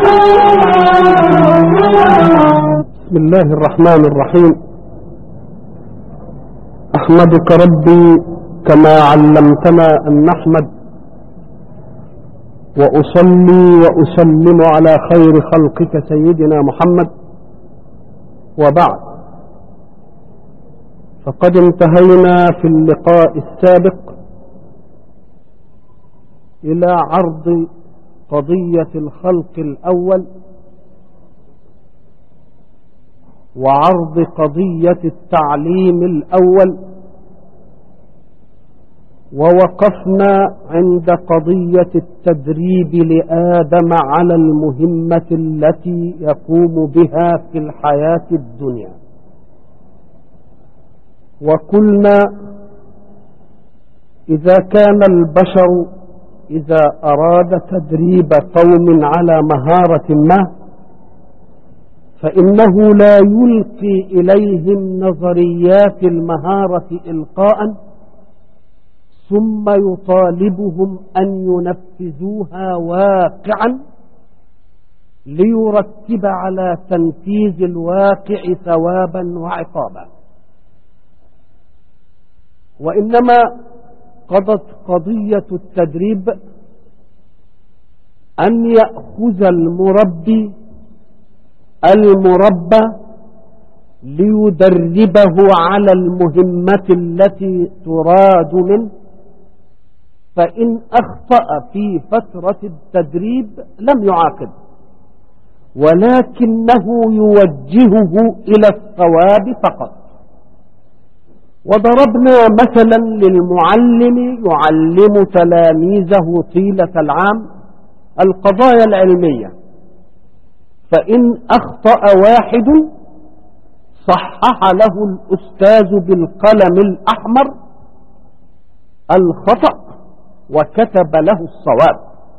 بسم الله الرحمن الرحيم. أحمدك ربي كما علمتنا أن نحمد، وأصلي وأسلم على خير خلقك سيدنا محمد، وبعد، فقد انتهينا في اللقاء السابق إلى عرض قضية الخلق الأول وعرض قضية التعليم الأول، ووقفنا عند قضية التدريب لآدم على المهمة التي يقوم بها في الحياة الدنيا. وقلنا إذا كان البشر إذا أراد تدريب قوم على مهارة ما فإنه لا يلقي إليهم نظريات المهارة إلقاء ثم يطالبهم أن ينفذوها واقعا ليرتب على تنفيذ الواقع ثوابا وعقابا، وإنما قضت قضية التدريب أن يأخذ المربي المربى ليدربه على المهمة التي تراد منه، فإن أخطأ في فترة التدريب لم يعاقب، ولكنه يوجهه إلى الصواب فقط. وضربنا مثلا للمعلم يعلم تلاميذه طيلة العام القضايا العلمية، فإن أخطأ واحد صحح له الأستاذ بالقلم الأحمر الخطأ وكتب له الصواب،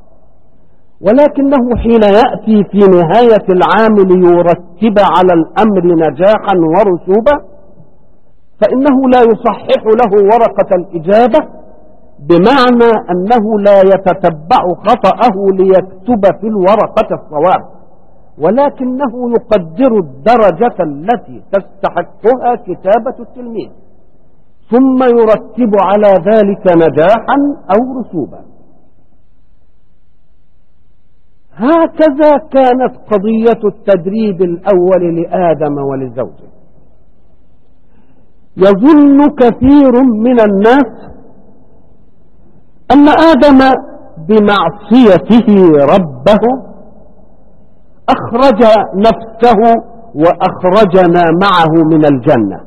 ولكنه حين يأتي في نهاية العام ليرتب على الأمر نجاحا ورسوبا فإنه لا يصحح له ورقة الإجابة، بمعنى أنه لا يتتبع خطأه ليكتب في الورقة الصواب، ولكنه يقدر الدرجة التي تستحقها كتابة التلميذ ثم يرتب على ذلك نجاحا أو رسوبا. هكذا كانت قضية التدريب الأول لآدم ولزوجه. يظن كثير من الناس أن آدم بمعصيته ربه أخرج نفسه وأخرجنا معه من الجنة،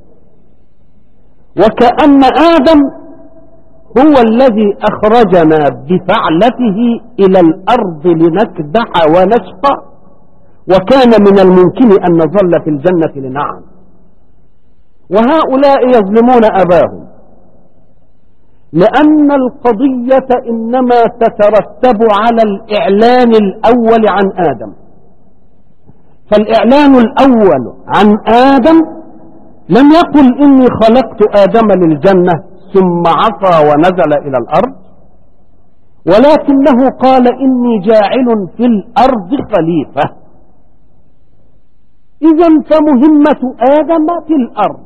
وكأن آدم هو الذي أخرجنا بفعلته إلى الأرض لنكدح ونشقى، وكان من الممكن أن نظل في الجنة لنعم. وهؤلاء يظلمون أباهم، لأن القضية إنما تترتب على الإعلان الأول عن آدم، فالإعلان الأول عن آدم لم يقل إني خلقت آدم للجنة ثم عصى ونزل إلى الأرض، ولكنه قال إني جاعل في الأرض خليفة. إذن فمهمة آدم في الأرض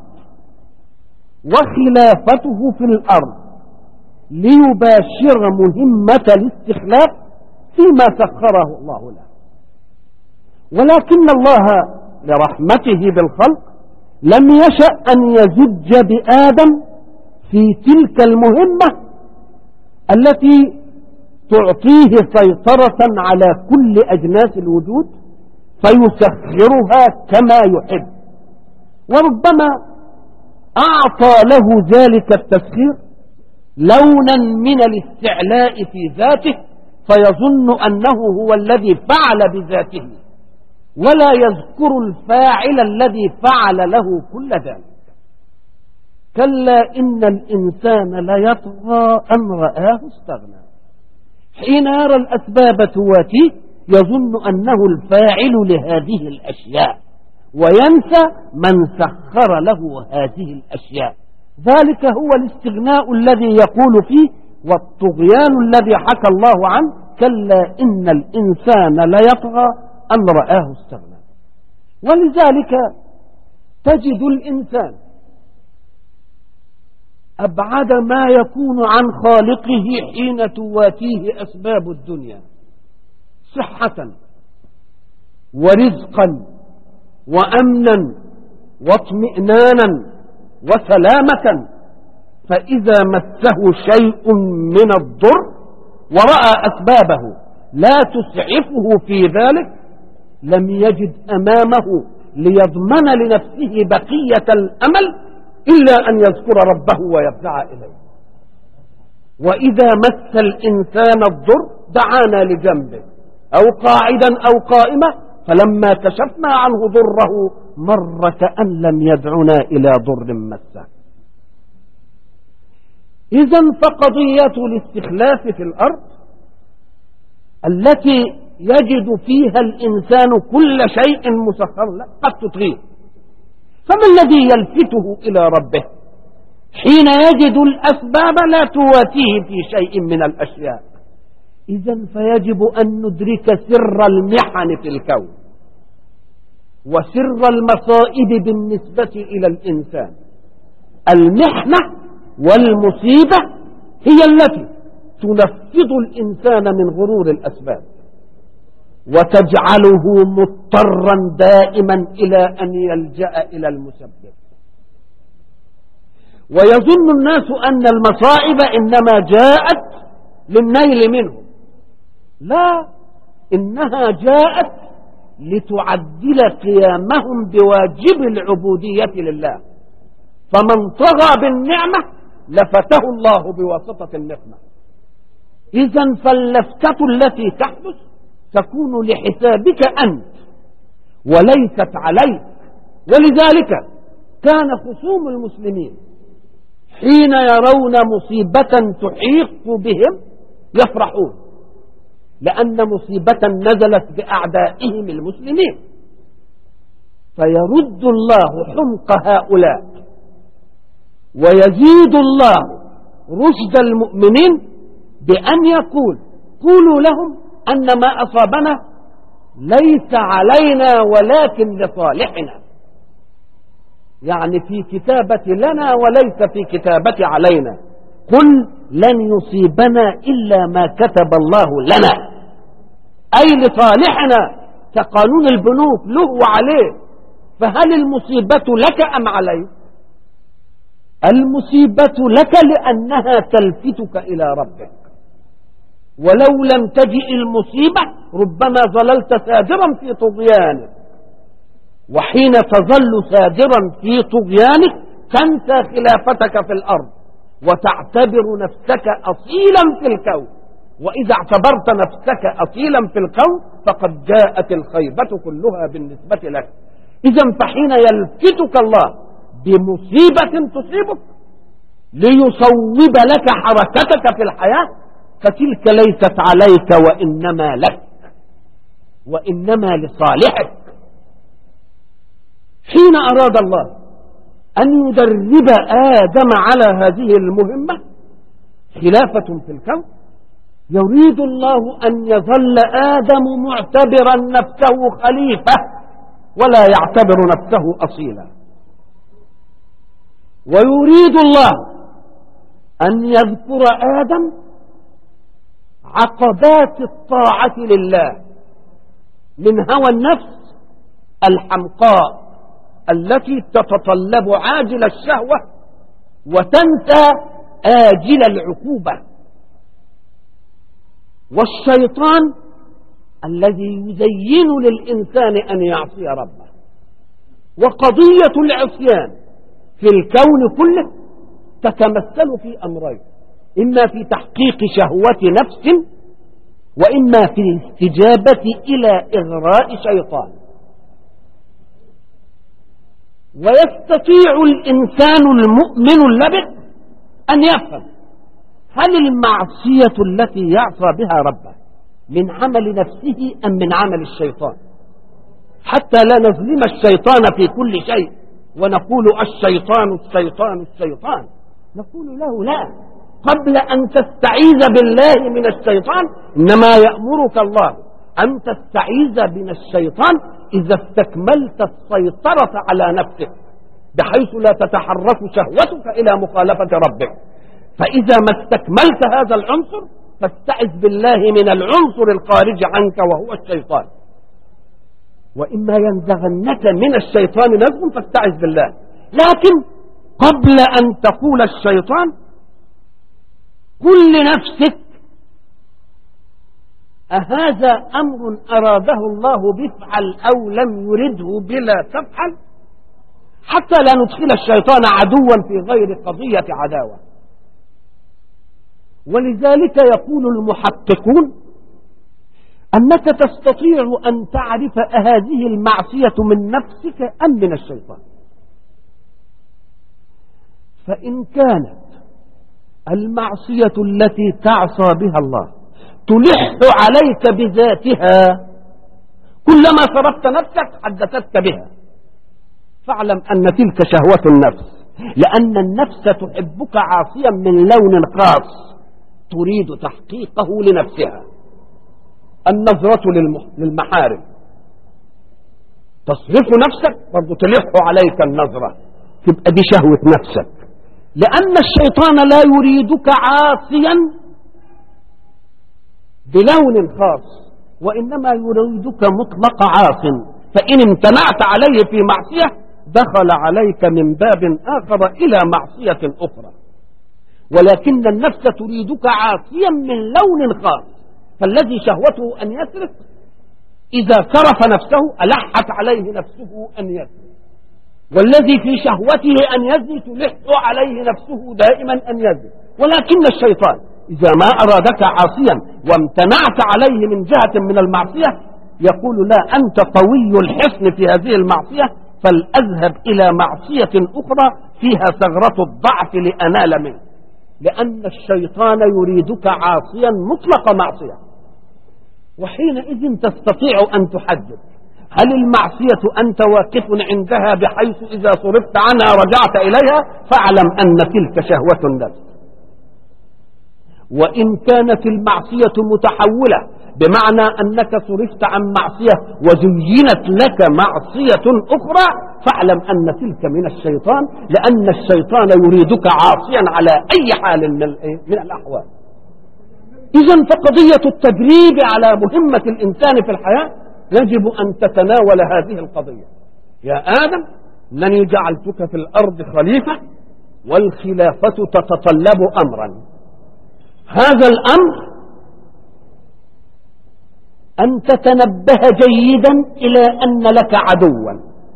وخلافته في الأرض ليباشر مهمة الاستخلاف فيما سخره الله له، ولكن الله لرحمته بالخلق لم يشأ أن يزج بآدم في تلك المهمة التي تعطيه سيطرة على كل أجناس الوجود فيسخرها كما يحب، وربما أعطى له ذلك التسخير لونا من الاستعلاء في ذاته، فيظن أنه هو الذي فعل بذاته ولا يذكر الفاعل الذي فعل له كل ذلك. كلا إن الإنسان ليطغى أن رآه استغنى، حين يرى الأسباب تواتيه يظن أنه الفاعل لهذه الأشياء وينسى من سخر له هذه الأشياء. ذلك هو الاستغناء الذي يقول فيه والطغيان الذي حكى الله عنه كلا إن الإنسان ليطغى أن رآه استغنى. ولذلك تجد الإنسان أبعد ما يكون عن خالقه حين تواتيه أسباب الدنيا صحة ورزقا وأمنا واطمئنانا وسلامة، فإذا مسه شيء من الضر ورأى أسبابه لا تسعفه في ذلك لم يجد أمامه ليضمن لنفسه بقية الأمل إلا أن يذكر ربه ويفزع إليه. وإذا مس الإنسان الضر دعانا لجنبه أو قاعدا أو قائما، فلما كشفنا عنه ضره مر كأن لم يدعنا إلى ضر مسه. إذن فقضية الاستخلاف في الأرض التي يجد فيها الإنسان كل شيء مسخر له قد تطغيه. فما الذي يلفته إلى ربه حين يجد الأسباب لا تواتيه في شيء من الأشياء؟ إذن فيجب أن ندرك سر المحن في الكون وسر المصائب بالنسبة إلى الإنسان. المحنة والمصيبة هي التي تنفض الإنسان من غرور الأسباب وتجعله مضطرا دائما إلى أن يلجأ إلى المسبب. ويظن الناس أن المصائب إنما جاءت للنيل منه، لا، إنها جاءت لتعدل قيامهم بواجب العبودية لله. فمن طغى بالنعمة لفته الله بواسطة النقمة. إذن فاللفتة التي تحدث تكون لحسابك أنت وليست عليك. ولذلك كان خصوم المسلمين حين يرون مصيبة تحيق بهم يفرحون، لأن مصيبة نزلت بأعدائهم المسلمين، فيرد الله حمق هؤلاء ويزيد الله رشد المؤمنين بأن يقول: قولوا لهم أن ما أصابنا ليس علينا ولكن لصالحنا، يعني في كتابة لنا وليس في كتابة علينا. قل لن يصيبنا إلا ما كتب الله لنا، أي لصالحنا، كقانون البنوك له وعليه. فهل المصيبة لك أم عليك؟ المصيبة لك لأنها تلفتك إلى ربك، ولو لم تجئ المصيبة ربما ظللت سادرا في طغيانك، وحين تظل سادرا في طغيانك تنسى خلافتك في الأرض وتعتبر نفسك أصيلا في الكون. وإذا اعتبرت نفسك أصيلا في الكون فقد جاءت الخيبة كلها بالنسبة لك. إذن فحين يلفتك الله بمصيبة تصيبك ليصوب لك حركتك في الحياة، فتلك ليست عليك وإنما لك، وإنما لصالحك. حين أراد الله أن يدرب آدم على هذه المهمة خلافة في الكون، يريد الله أن يظل آدم معتبرا نفسه خليفة ولا يعتبر نفسه أصيلا. ويريد الله أن يذكر آدم عقبات الطاعة لله من هوى النفس الحمقاء التي تتطلب عاجل الشهوة وتنسى آجل العقوبة، والشيطان الذي يزين للإنسان أن يعصي ربه. وقضية العصيان في الكون كله تتمثل في أمرين: إما في تحقيق شهوة نفس، وإما في الاستجابة إلى إغراء شيطان. ويستطيع الإنسان المؤمن اللبق أن يفهم هل المعصية التي يعصى بها ربه من عمل نفسه أم من عمل الشيطان، حتى لا نظلم الشيطان في كل شيء ونقول الشيطان الشيطان الشيطان. نقول له لا، قبل أن تستعيذ بالله من الشيطان إنما يأمرك الله أن تستعيذ من الشيطان إذا استكملت السيطرة على نفسك بحيث لا تتحرك شهوتك إلى مخالفة ربك. فإذا ما استكملت هذا العنصر فاستعذ بالله من العنصر الخارج عنك وهو الشيطان. وإما ينزغنك من الشيطان نزغ فاستعذ بالله. لكن قبل أن تقول الشيطان قل لنفسك أهذا أمر أراده الله بفعل أو لم يرده بلا تفعل، حتى لا ندخل الشيطان عدوا في غير قضية عداوة. ولذلك يقول المحققون أنك تستطيع أن تعرف هذه المعصية من نفسك أم من الشيطان. فإن كانت المعصية التي تعصى بها الله تلح عليك بذاتها كلما صرفت نفسك حدثتك بها، فاعلم أن تلك شهوة النفس، لأن النفس تحبك عاصيا من لون خاص تريد تحقيقه لنفسها. النظرة للمحارم تصرف نفسك برضو تلح عليك النظرة، تبقى دي شهوة نفسك، لأن الشيطان لا يريدك عاصيا بلون خاص وإنما يريدك مطلق عاص، فإن امتنعت عليه في معصية دخل عليك من باب آخر إلى معصية أخرى. ولكن النفس تريدك عاصيا من لون خاص، فالذي شهوته أن يسرق إذا صرف نفسه ألحت عليه نفسه أن يسرق، والذي في شهوته أن يزني تلح عليه نفسه دائما أن يزني. ولكن الشيطان إذا ما أرادك عاصيا وامتنعت عليه من جهة من المعصية يقول لا، أنت قوي الحصن في هذه المعصية فلأذهب إلى معصية أخرى فيها ثغرة الضعف لأنال منه، لأن الشيطان يريدك عاصيا مطلق معصية. وحينئذ تستطيع أن تحدد هل المعصية أنت واقف عندها بحيث إذا صرفت عنها رجعت إليها، فاعلم أن تلك شهوة النفس. وإن كانت المعصية متحولة بمعنى أنك صرفت عن معصية وزينت لك معصية أخرى، فاعلم أن تلك من الشيطان، لأن الشيطان يريدك عاصيا على أي حال من الأحوال. إذن فقضية التدريب على مهمة الإنسان في الحياة يجب أن تتناول هذه القضية. يا آدم إنني جعلتك في الأرض خليفة، والخلافة تتطلب أمرا. هذا الأمر أن تتنبه جيدا إلى أن لك عدوا،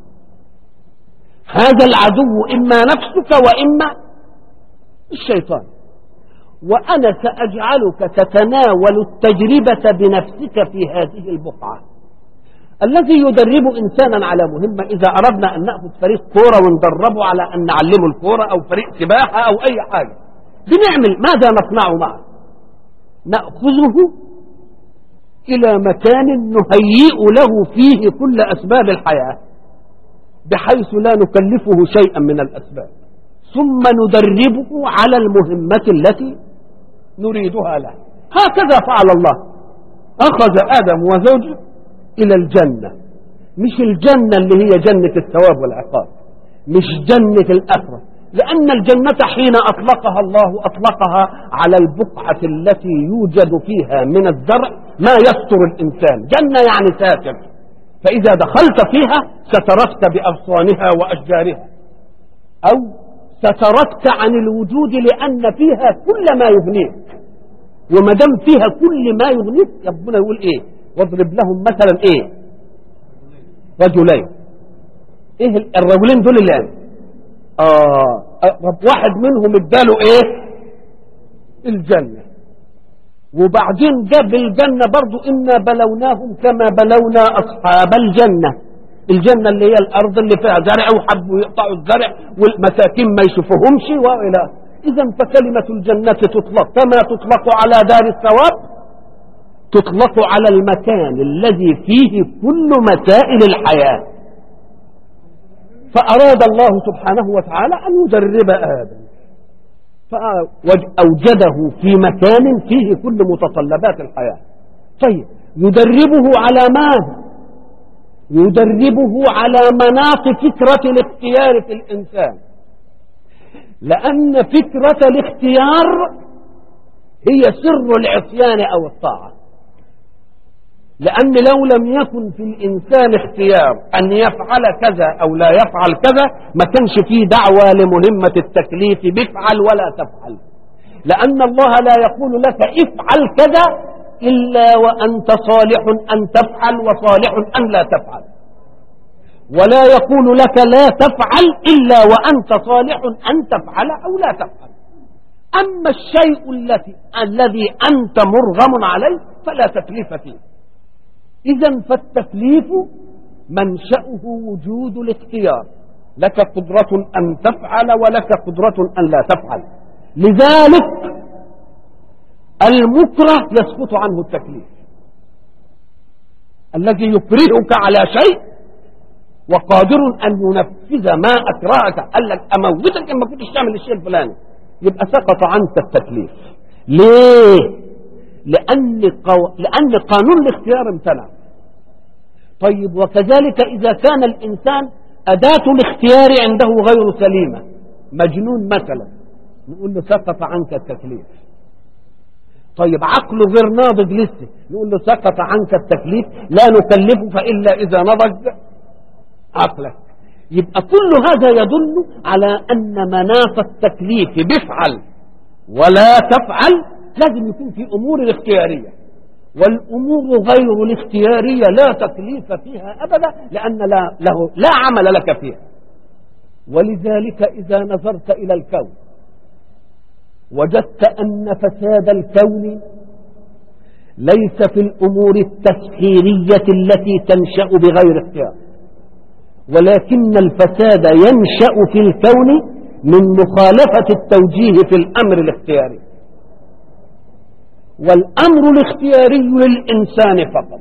هذا العدو إما نفسك وإما الشيطان، وأنا سأجعلك تتناول التجربة بنفسك في هذه البقعة. الذي يدرب إنسانا على مهمة، إذا أردنا أن نأخذ فريق كورة وندربه على أن نعلمه الكورة أو فريق سباحة أو أي حاجة، بنعمل ماذا نصنع معه؟ نأخذه إلى مكان نهيئ له فيه كل أسباب الحياة بحيث لا نكلفه شيئا من الأسباب، ثم ندربه على المهمة التي نريدها له. هكذا فعل الله، أخذ آدم وزوجه إلى الجنة، مش الجنة اللي هي جنة الثواب والعقاب، مش جنة الآخرة، لأن الجنة حين أطلقها الله أطلقها على البقعة التي يوجد فيها من الزرع ما يستر الإنسان. جنة يعني ساتر، فإذا دخلت فيها ستركت بأغصانها وأشجارها، أو ستركت عن الوجود لأن فيها كل ما يغنيك. وما دام فيها كل ما يغنيك ربنا يقول إيه؟ واضرب لهم مثلا إيه؟ رجلين. إيه الرجلين دول اللي واحد منهم اداله إيه؟ الجنة، وبعدين جاب الجنة برضو إنا بلوناهم كما بلونا أصحاب الجنة. الجنة اللي هي الأرض اللي فيها زرع وحبوا يقطعوا الزرع والمساكين ما يشوفوهمش وإلى. إذا فكلمة الجنة تطلق كما تطلق على دار الثواب تطلق على المكان الذي فيه كل مسائل الحياة. فأراد الله سبحانه وتعالى أن يدرب آدم فأوجده في مكان فيه كل متطلبات الحياة. طيب يدربه على ماذا؟ يدربه على مناط فكرة الاختيار في الإنسان، لأن فكرة الاختيار هي سر العصيان أو الطاعة. لأن لو لم يكن في الإنسان اختيار أن يفعل كذا أو لا يفعل كذا ما كانش فيه دعوة لمهمة التكليف بفعل ولا تفعل، لأن الله لا يقول لك افعل كذا إلا وأنت صالح أن تفعل وصالح أن لا تفعل، ولا يقول لك لا تفعل إلا وأنت صالح أن تفعل أو لا تفعل. أما الشيء الذي أنت مرغم عليه فلا تكليف فيه. إذن فالتكليف منشأه وجود الاختيار، لك قدرة أن تفعل ولك قدرة أن لا تفعل. لذلك المكره يسقط عنه التكليف. الذي يكرهك على شيء وقادر أن ينفذ ما أكرهك، قال لك أموتك إن ما كنتش تعمل الشيء الفلاني، يبقى سقط عنك التكليف. ليه؟ لأن قانون الاختيار امتنع. طيب وكذلك إذا كان الإنسان أداة الاختيار عنده غير سليمة، مجنون مثلا، نقول له سقط عنك التكليف. طيب عقله غير ناضج لسه، نقول له سقط عنك التكليف، لا نكلفك إلا إذا نضج عقلك. يبقى كل هذا يدل على أن مناط التكليف بفعل ولا تفعل لازم يكون في أمور الاختيارية، والأمور غير الاختيارية لا تكليف فيها أبدا، لأن لا عمل لك فيها. ولذلك إذا نظرت إلى الكون وجدت أن فساد الكون ليس في الأمور التسخيرية التي تنشأ بغير اختيار، ولكن الفساد ينشأ في الكون من مخالفة التوجيه في الأمر الاختياري، والأمر الاختياري للإنسان فقط.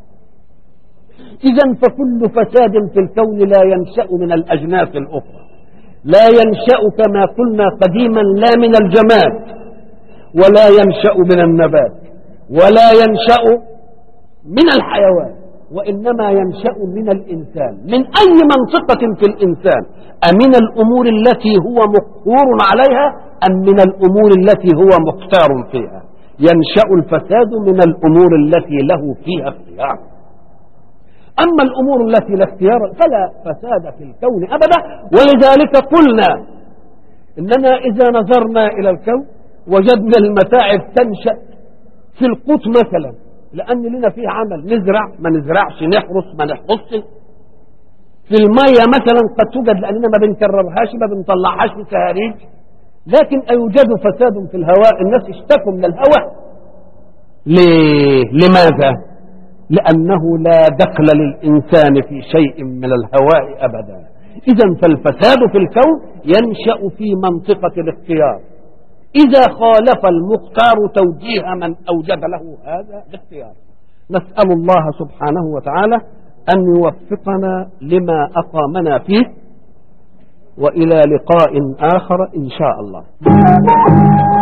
إذن فكل فساد في الكون لا ينشأ من الأجناس الأخرى، لا ينشأ كما قلنا قديما لا من الجماد ولا ينشأ من النبات ولا ينشأ من الحيوان، وإنما ينشأ من الإنسان. من أي منطقة في الإنسان؟ أمن الأمور التي هو مقهور عليها أم من الأمور التي هو مختار فيها؟ ينشأ الفساد من الأمور التي له فيها اختيار. أما الأمور التي لا اختيار فلا فساد في الكون أبدا. ولذلك قلنا إننا إذا نظرنا إلى الكون وجدنا المتاعب تنشأ في القوت مثلا، لأن لنا فيه عمل، نزرع ما نزرعش، نحرس ما نحرسش. في المية مثلا قد توجد لأننا ما بنكررهاش ما بنطلعهاش في سهاريج. لكن أيوجد فساد في الهواء، الناس اشتكوا من الهواء. ليه؟ لماذا؟ لأنه لا دخل للإنسان في شيء من الهواء أبدا. إذن فالفساد في الكون ينشأ في منطقة الاختيار إذا خالف المختار توجيه من أوجد له هذا الاختيار. نسأل الله سبحانه وتعالى أن يوفقنا لما أقامنا فيه، وإلى لقاء آخر إن شاء الله.